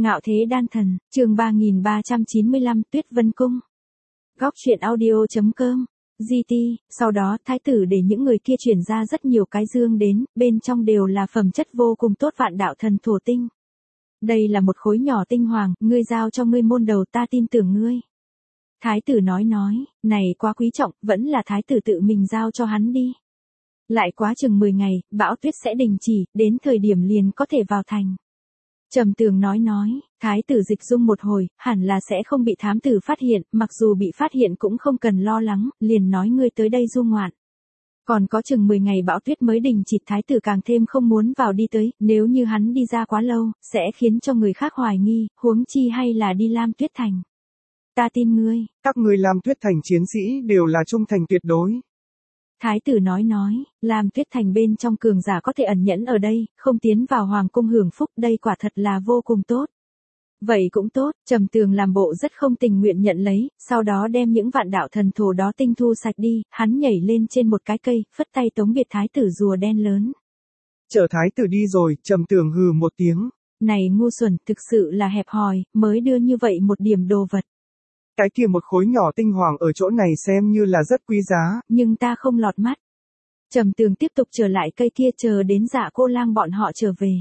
Ngạo thế đan thần, chương 3395, Tuyết Vân Cung. Góc truyện audio.com. GT, sau đó thái tử để những người kia chuyển ra rất nhiều cái dương đến, bên trong đều là phẩm chất vô cùng tốt vạn đạo thần thổ tinh. Đây là một khối nhỏ tinh hoàng, ngươi giao cho ngươi môn đầu, ta tin tưởng ngươi. Thái tử nói, này quá quý trọng, vẫn là thái tử tự mình giao cho hắn đi. Lại quá chừng 10 ngày, bão tuyết sẽ đình chỉ, đến thời điểm liền có thể vào thành. Trầm Tường nói, thái tử dịch dung một hồi, hẳn là sẽ không bị thám tử phát hiện, mặc dù bị phát hiện cũng không cần lo lắng, liền nói ngươi tới đây du ngoạn. Còn có chừng 10 ngày bão tuyết mới đình chỉ, thái tử càng thêm không muốn vào đi tới, nếu như hắn đi ra quá lâu, sẽ khiến cho người khác hoài nghi, huống chi hay là đi Lam Tuyết Thành. Ta tin ngươi. Các ngươi Lam Tuyết Thành chiến sĩ đều là trung thành tuyệt đối. Thái tử nói, Lam Tuyết Thành bên trong cường giả có thể ẩn nhẫn ở đây, không tiến vào hoàng cung hưởng phúc, đây quả thật là vô cùng tốt. Vậy cũng tốt, Trầm Tường làm bộ rất không tình nguyện nhận lấy, sau đó đem những vạn đạo thần thổ đó tinh thu sạch đi, hắn nhảy lên trên một cái cây, phất tay tống biệt thái tử rùa đen lớn. Chờ thái tử đi rồi, Trầm Tường hừ một tiếng. Này ngu xuẩn, thực sự là hẹp hòi, mới đưa như vậy một điểm đồ vật. Cái kia một khối nhỏ tinh hoàng ở chỗ này xem như là rất quý giá. Nhưng ta không lọt mắt. Trầm Tường tiếp tục trở lại cây kia chờ đến Dạ Cô Lang bọn họ trở về.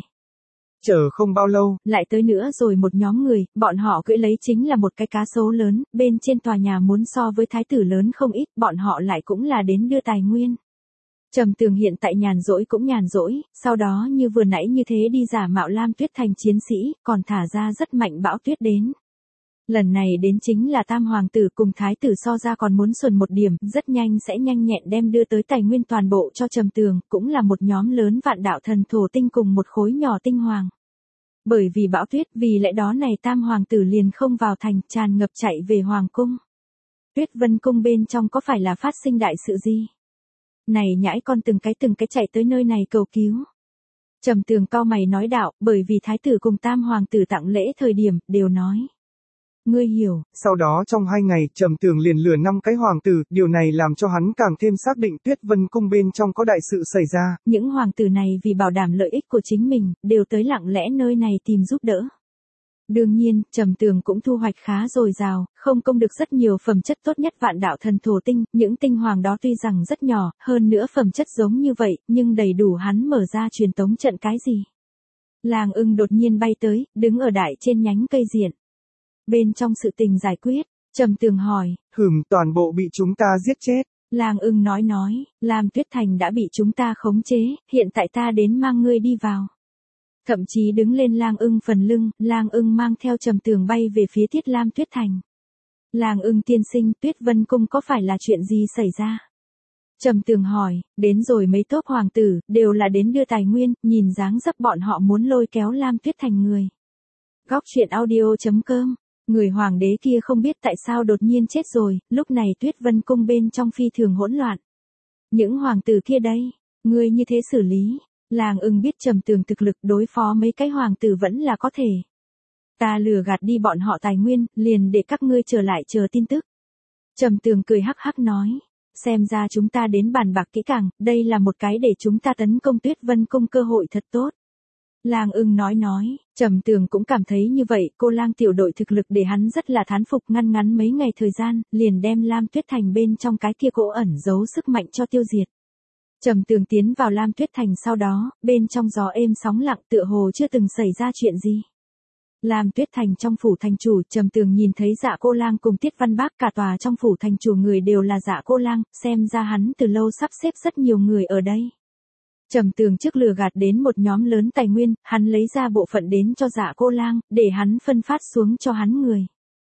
Chờ không bao lâu, lại tới nữa rồi một nhóm người, bọn họ cưỡi lấy chính là một cái cá sấu lớn, bên trên tòa nhà muốn so với thái tử lớn không ít, bọn họ lại cũng là đến đưa tài nguyên. Trầm Tường hiện tại nhàn rỗi cũng nhàn rỗi, sau đó như vừa nãy như thế đi giả mạo Lam Tuyết Thành chiến sĩ, còn thả ra rất mạnh bão tuyết đến. Lần này đến chính là tam hoàng tử cùng thái tử so ra còn muốn xuẩn một điểm, rất nhanh sẽ nhanh nhẹn đem đưa tới tài nguyên toàn bộ cho Trầm Tường, cũng là một nhóm lớn vạn đạo thần thổ tinh cùng một khối nhỏ tinh hoàng. Bởi vì bão tuyết, vì lẽ đó này tam hoàng tử liền không vào thành, tràn ngập chạy về hoàng cung. Tuyết Vân Cung bên trong có phải là phát sinh đại sự gì? Này nhãi con từng cái chạy tới nơi này cầu cứu. Trầm Tường cau mày nói đạo, bởi vì thái tử cùng tam hoàng tử tặng lễ thời điểm, đều nói. Ngươi hiểu. Sau đó trong 2 ngày, Trầm Tường liền lừa 5 cái hoàng tử, điều này làm cho hắn càng thêm xác định Tuyết Vân Cung bên trong có đại sự xảy ra. Những hoàng tử này vì bảo đảm lợi ích của chính mình, đều tới lặng lẽ nơi này tìm giúp đỡ. Đương nhiên, Trầm Tường cũng thu hoạch khá dồi dào, không công được rất nhiều phẩm chất tốt nhất vạn đạo thần thổ tinh, những tinh hoàng đó tuy rằng rất nhỏ, hơn nữa phẩm chất giống như vậy, nhưng đầy đủ hắn mở ra truyền tống trận cái gì. Lang Ưng đột nhiên bay tới, đứng ở đại trên nhánh cây diện. Bên trong sự tình giải quyết, Trầm Tường hỏi. Toàn bộ bị chúng ta giết chết. Lang Ưng nói, Lam Tuyết Thành đã bị chúng ta khống chế, hiện tại ta đến mang ngươi đi vào. Thậm chí đứng lên Lang Ưng phần lưng, Lang Ưng mang theo Trầm Tường bay về phía Tiết Lam Tuyết Thành. Lang Ưng tiên sinh, Tuyết Vân Cung có phải là chuyện gì xảy ra? Trầm Tường hỏi, đến rồi mấy tốp hoàng tử, đều là đến đưa tài nguyên, nhìn dáng dấp bọn họ muốn lôi kéo Lam Tuyết Thành người. Góc truyện audio.com. Người hoàng đế kia không biết tại sao đột nhiên chết rồi, lúc này Tuyết Vân Cung bên trong phi thường hỗn loạn. Những hoàng tử kia đây, ngươi như thế xử lý. Lang Ưng biết Trầm Tường thực lực đối phó mấy cái hoàng tử vẫn là có thể. Ta lừa gạt đi bọn họ tài nguyên, liền để các ngươi trở lại chờ tin tức. Trầm Tường cười hắc hắc nói, xem ra chúng ta đến bàn bạc kỹ càng, đây là một cái để chúng ta tấn công Tuyết Vân Cung cơ hội thật tốt. Lang Ưng nói, Trầm Tường cũng cảm thấy như vậy, cô lang tiểu đội thực lực để hắn rất là thán phục, ngắn mấy ngày thời gian, liền đem Lam Tuyết Thành bên trong cái kia cỗ ẩn giấu sức mạnh cho tiêu diệt. Trầm Tường tiến vào Lam Tuyết Thành sau đó, bên trong gió êm sóng lặng tựa hồ chưa từng xảy ra chuyện gì. Lam Tuyết Thành trong phủ thành chủ, Trầm Tường nhìn thấy Dạ Cô Lang cùng Tiết Văn Bác, cả tòa trong phủ thành chủ người đều là Dạ Cô Lang, xem ra hắn từ lâu sắp xếp rất nhiều người ở đây. Trầm Tường trước lừa gạt đến một nhóm lớn tài nguyên, hắn lấy ra bộ phận đến cho Dạ Cô Lang, để hắn phân phát xuống cho hắn người.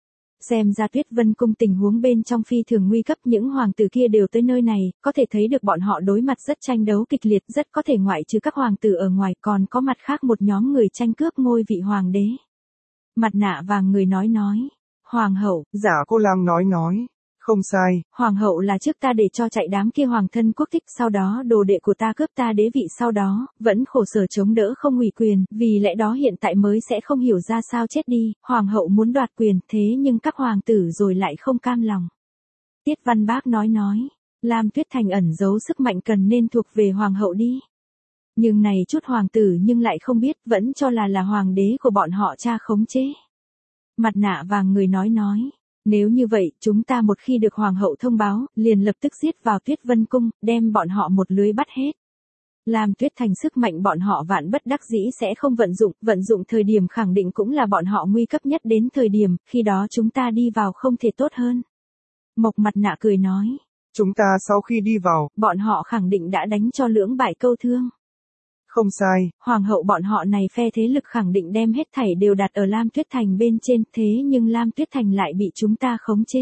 Xem ra Tuyết Vân Cung tình huống bên trong phi thường nguy cấp, những hoàng tử kia đều tới nơi này, có thể thấy được bọn họ đối mặt rất tranh đấu kịch liệt, rất có thể ngoại trừ các hoàng tử ở ngoài còn có mặt khác một nhóm người tranh cướp ngôi vị hoàng đế. Mặt nạ vàng người nói, Hoàng hậu. Dạ Cô Lang nói, không sai. Hoàng hậu là trước ta để cho chạy đám kia hoàng thân quốc thích, sau đó đồ đệ của ta cướp ta đế vị, sau đó, vẫn khổ sở chống đỡ không hủy quyền, vì lẽ đó hiện tại mới sẽ không hiểu ra sao chết đi, hoàng hậu muốn đoạt quyền, thế nhưng các hoàng tử rồi lại không cam lòng. Tiết Văn Bác nói, Lam Tuyết Thành ẩn giấu sức mạnh cần nên thuộc về hoàng hậu đi. Nhưng này chút hoàng tử nhưng lại không biết, vẫn cho là hoàng đế của bọn họ cha khống chế. Mặt nạ vàng người nói, nếu như vậy, chúng ta một khi được hoàng hậu thông báo, liền lập tức giết vào Tuyết Vân Cung, đem bọn họ một lưới bắt hết. Lam Tuyết Thành sức mạnh bọn họ vạn bất đắc dĩ sẽ không vận dụng thời điểm khẳng định cũng là bọn họ nguy cấp nhất đến thời điểm, khi đó chúng ta đi vào không thể tốt hơn. Mộc Mặt Nạ cười nói. Chúng ta sau khi đi vào, bọn họ khẳng định đã đánh cho lưỡng bại câu thương. Không sai, hoàng hậu bọn họ này phe thế lực khẳng định đem hết thảy đều đặt ở Lam Tuyết Thành bên trên, thế nhưng Lam Tuyết Thành lại bị chúng ta khống chế.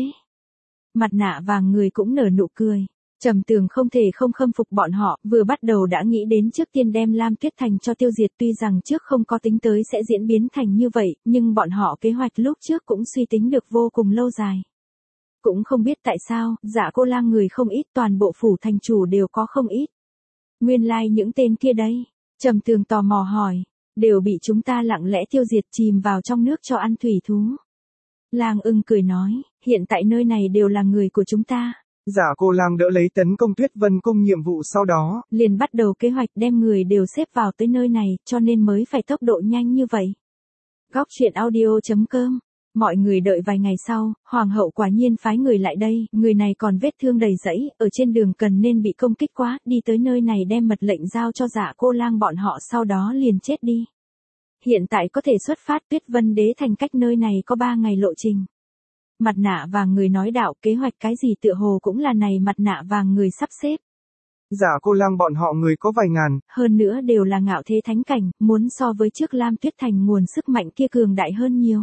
Mặt nạ vàng người cũng nở nụ cười. Trầm Tường không thể không khâm phục bọn họ, vừa bắt đầu đã nghĩ đến trước tiên đem Lam Tuyết Thành cho tiêu diệt, tuy rằng trước không có tính tới sẽ diễn biến thành như vậy, nhưng bọn họ kế hoạch lúc trước cũng suy tính được vô cùng lâu dài. Cũng không biết tại sao, Dạ Cô Lang người không ít, toàn bộ phủ thành chủ đều có không ít. Nguyên lai những tên kia đây, Trầm Tường tò mò hỏi, đều bị chúng ta lặng lẽ tiêu diệt, chìm vào trong nước cho ăn thủy thú. Lang Ưng cười nói, hiện tại nơi này đều là người của chúng ta. Dạ Cô Lang đỡ lấy tấn công Tuyết Vân Cung nhiệm vụ sau đó, liền bắt đầu kế hoạch đem người đều xếp vào tới nơi này, cho nên mới phải tốc độ nhanh như vậy. Góc truyện audio.com. Mọi người đợi vài ngày sau, hoàng hậu quả nhiên phái người lại đây, người này còn vết thương đầy rẫy, ở trên đường cần nên bị công kích quá, đi tới nơi này đem mật lệnh giao cho Dạ Cô Lang bọn họ, sau đó liền chết đi. Hiện tại có thể xuất phát, Tuyết Vân Đế thành cách nơi này có 3 ngày lộ trình. Mặt nạ vàng người nói đạo, kế hoạch cái gì tựa hồ cũng là này mặt nạ vàng người sắp xếp. Dạ Cô Lang bọn họ người có vài ngàn, hơn nữa đều là ngạo thế thánh cảnh, muốn so với trước Lam Tuyết Thành nguồn sức mạnh kia cường đại hơn nhiều.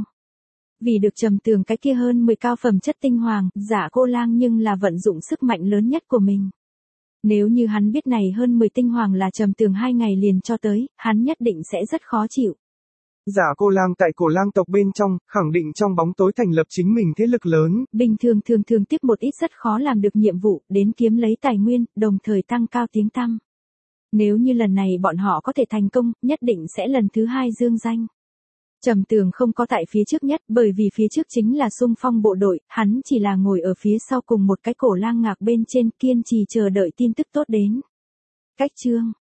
Vì được Trầm Tường cái kia hơn 10 cao phẩm chất tinh hoàng, Dạ Cô Lang nhưng là vận dụng sức mạnh lớn nhất của mình. Nếu như hắn biết này hơn 10 tinh hoàng là Trầm Tường 2 ngày liền cho tới, hắn nhất định sẽ rất khó chịu. Dạ Cô Lang tại Cổ Lang tộc bên trong, khẳng định trong bóng tối thành lập chính mình thế lực lớn. Bình thường tiếp một ít rất khó làm được nhiệm vụ, đến kiếm lấy tài nguyên, đồng thời tăng cao tiếng tăm. Nếu như lần này bọn họ có thể thành công, nhất định sẽ lần thứ 2 dương danh. Trầm Tường không có tại phía trước nhất, bởi vì phía trước chính là xung phong bộ đội, hắn chỉ là ngồi ở phía sau cùng một cái cổ lang ngạc bên trên, kiên trì chờ đợi tin tức tốt đến. Cách chương